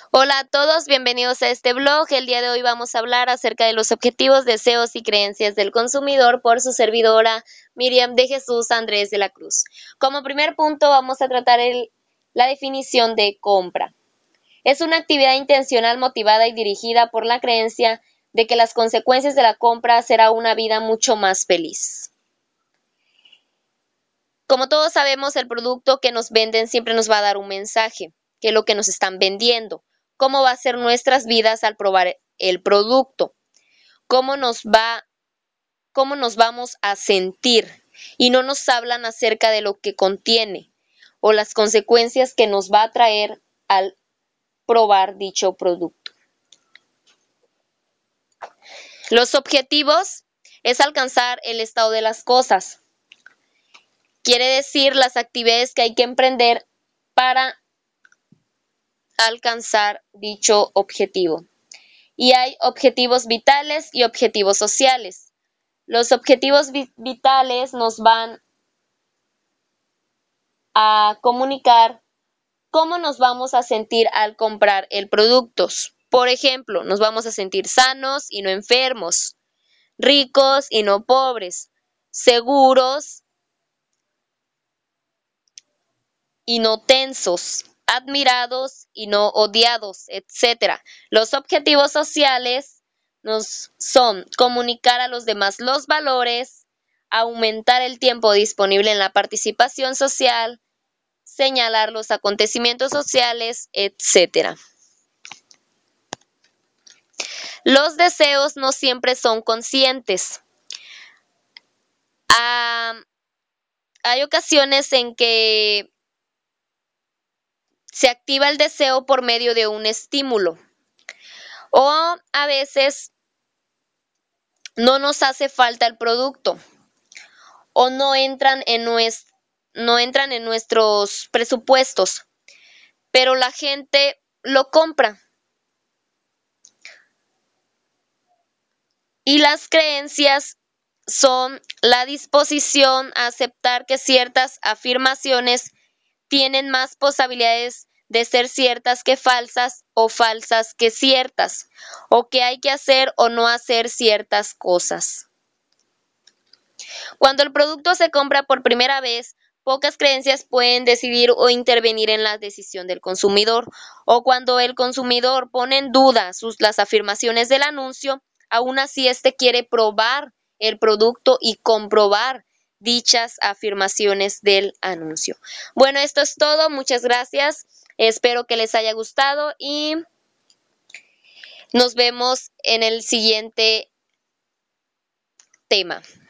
Hola a todos, bienvenidos a este blog. El día de hoy vamos a hablar acerca de los objetivos, deseos y creencias del consumidor por su servidora Miriam de Jesús Andrés de la Cruz. Como primer punto vamos a tratar la definición de compra. Es una actividad intencional motivada y dirigida por la creencia de que las consecuencias de la compra será una vida mucho más feliz. Como todos sabemos, el producto que nos venden siempre nos va a dar un mensaje, que es lo que nos están vendiendo, cómo va a ser nuestras vidas al probar el producto, cómo nos vamos a sentir y no nos hablan acerca de lo que contiene o las consecuencias que nos va a traer al probar dicho producto. Los objetivos es alcanzar el estado de las cosas. Quiere decir las actividades que hay que emprender para alcanzar dicho objetivo. Y hay objetivos vitales y objetivos sociales. Los objetivos vitales nos van a comunicar cómo nos vamos a sentir al comprar el producto. Por ejemplo, nos vamos a sentir sanos y no enfermos, ricos y no pobres, seguros y no tensos, admirados y no odiados, etc. Los objetivos sociales nos son comunicar a los demás los valores, aumentar el tiempo disponible en la participación social, señalar los acontecimientos sociales, etc. Los deseos no siempre son conscientes. Hay ocasiones en que se activa el deseo por medio de un estímulo. O a veces no nos hace falta el producto o no entran en nuestros presupuestos, pero la gente lo compra. Y las creencias son la disposición a aceptar que ciertas afirmaciones tienen más posibilidades de ser ciertas que falsas o falsas que ciertas, o que hay que hacer o no hacer ciertas cosas. Cuando el producto se compra por primera vez, pocas creencias pueden decidir o intervenir en la decisión del consumidor, o cuando el consumidor pone en duda las afirmaciones del anuncio, aún así éste quiere probar el producto y comprobar dichas afirmaciones del anuncio. Bueno, esto es todo. Muchas gracias. Espero que les haya gustado y nos vemos en el siguiente tema.